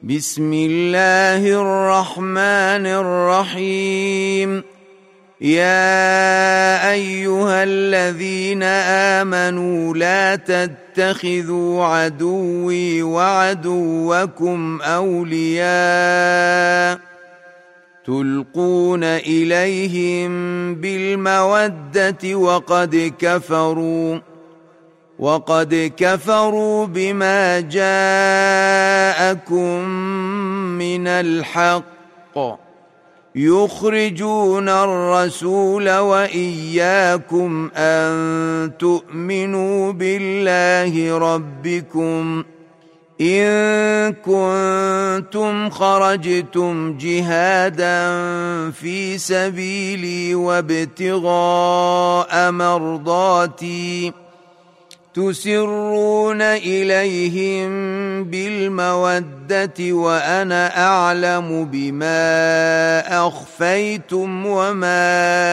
بسم الله الرحمن الرحيم. يا أيها الذين آمنوا لا تتخذوا عدوي وعدوكم أولياء تلقون إليهم بالمودة وقد كفروا بما جاءكم من الحق يخرجون الرسول وإياكم أن تؤمنوا بالله ربكم إن كنتم خرجتم جهادا في سبيلي وابتغاء مرضاتي تسرون إليهم بالمودة وأنا أعلم بما أخفيتم وما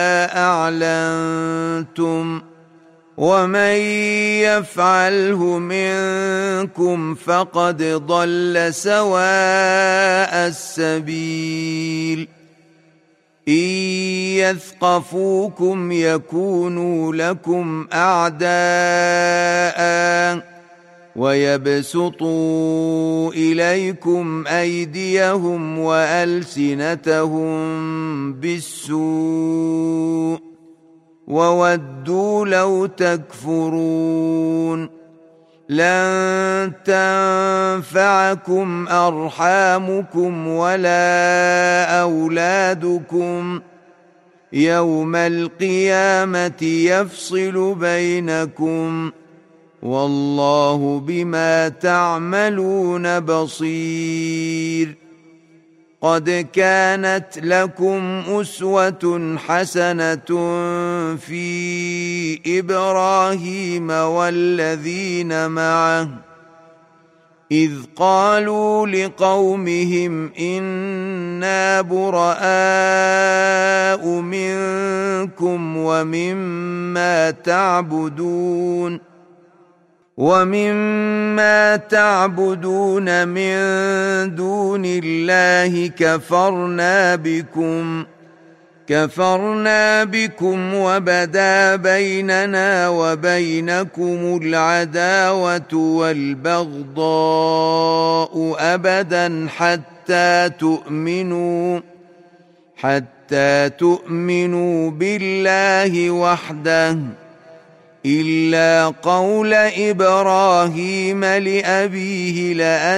أعلنتم ومن يفعله منكم فقد ضل سواء السبيل. إن يثقفوكم يكونوا لكم أعداء ويبسطوا إليكم أيديهم وألسنتهم بالسوء وودوا لو تكفرون. لن تنفعكم أرحامكم ولا أولادكم يوم القيامة يفصل بينكم والله بما تعملون بصير. قد كانت لكم أسوة حسنة في إبراهيم والذين معه إذ قالوا لقومهم إنا براء منكم ومما تعبدون من دون الله كفرنا بكم وبدا بيننا وبينكم العداوة والبغضاء أبدا حتى تؤمنوا بالله وحده إلا قول إبراهيم لأبيه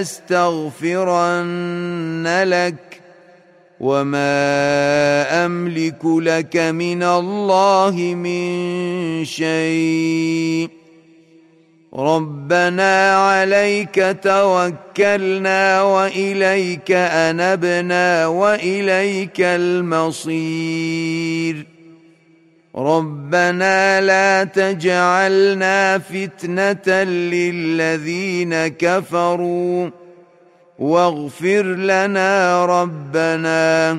لأستغفرن لك وما أملك لك من الله من شيء ربنا عليك توكلنا وإليك أنبنا وإليك المصير. ربنا لا تجعلنا فتنة للذين كفروا واغفر لنا ربنا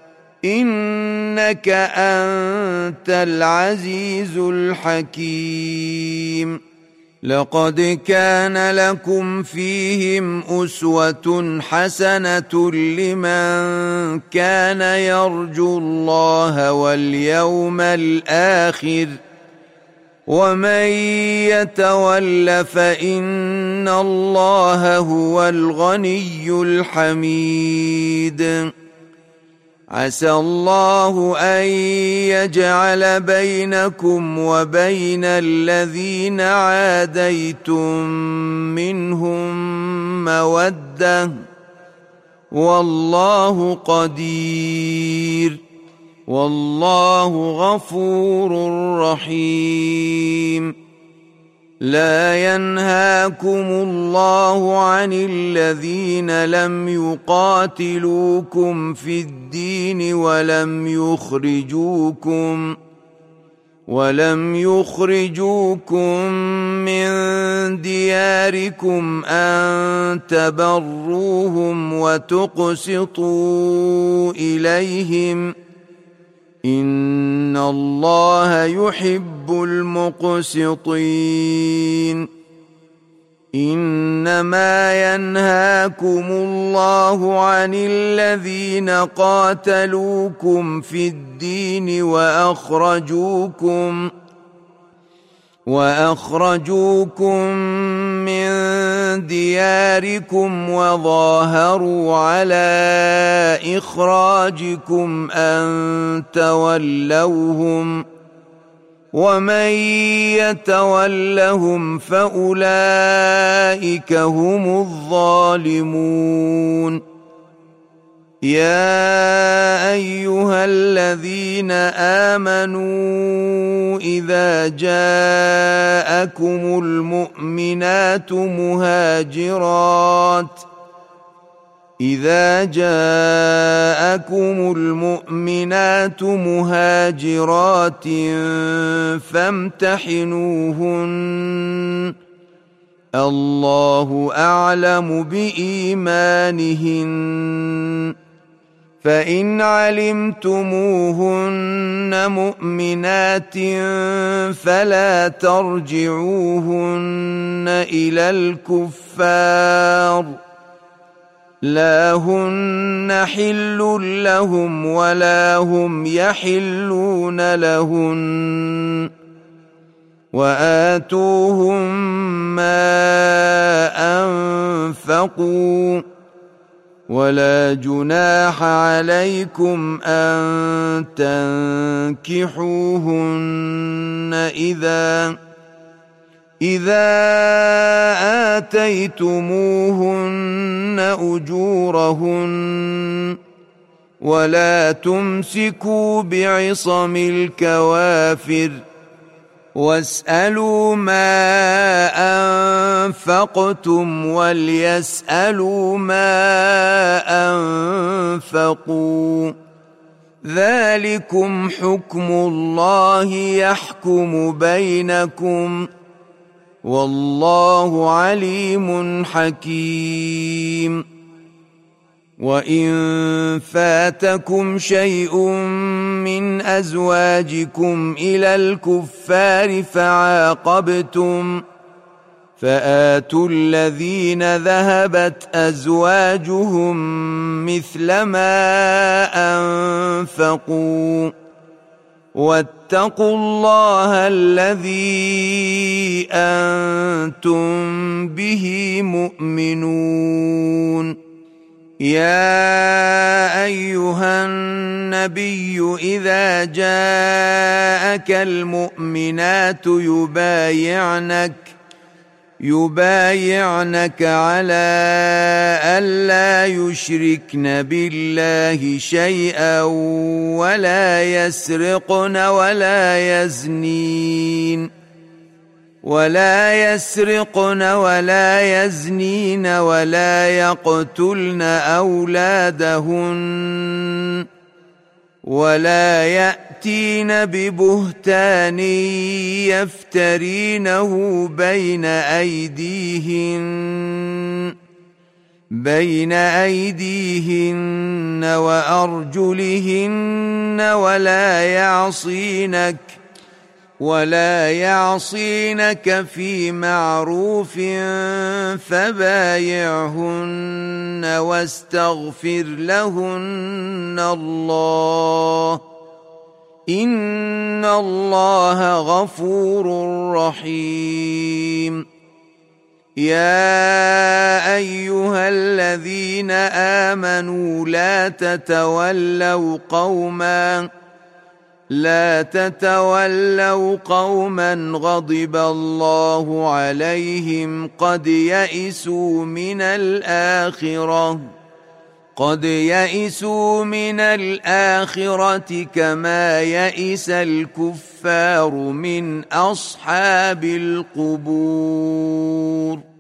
إنك أنت العزيز الحكيم. لقد كان لكم فيهم أسوة حسنة لمن كان يرجو الله واليوم الآخر ومن يتول فإن الله هو الغني الحميد. عسى الله أن يجعل بينكم وبين الذين عاديتم منهم مودة والله قدير والله غفور رحيم. لا ينهاكم الله عن الذين لم يقاتلوكم في الدين ولم يخرجوكم من دياركم أن تبروهم وتقسطوا إليهم إن الله يحب المقسطين. إنما ينهاكم الله عن الذين قاتلوكم في الدين وأخرجوكم من دياركم وظاهروا على إخراجكم أن تولوهم ومن يتولهم فأولئك هم الظالمون يا أيها الذين آمنوا إذا جاءكم المؤمنات مهاجرات فامتحنوهن الله أعلم بإيمانهن فإن علمتموهن مؤمنات فلا ترجعوهن إلى الكفار لا هن حل لهم ولا هم يحلون لهن وآتوهم ما أنفقوا ولا جناح عليكم أن تنكحوهن إذا آتيتموهن أجورهن ولا تمسكوا بعصم الكوافر واسألوا ما أنفقتم وليسألوا ما أنفقوا ذلكم حكم الله يحكم بينكم والله عليم حكيم وإن فاتكم شيء من أزواجكم إلى الكفار فعاقبتم فآتوا الذين ذهبت أزواجهم مثل ما أنفقوا واتقوا الله الذي أنتم به مؤمنون يا أيها النبي إذا جاءك المؤمنات يبايعنك على ألا يشركن بالله شيئا ولا يسرقن ولا يزنين ولا يقتلن أولادهن ولا يأتين ببهتان يفترينه بين أيديهن وأرجلهن ولا يعصينك في معروف فبايعهن واستغفر لهن الله إن الله غفور رحيم يا أيها الذين آمنوا لا تتولوا قوما غضب الله عليهم قد يئسوا من الآخرة كما يئس الكفار من أصحاب القبور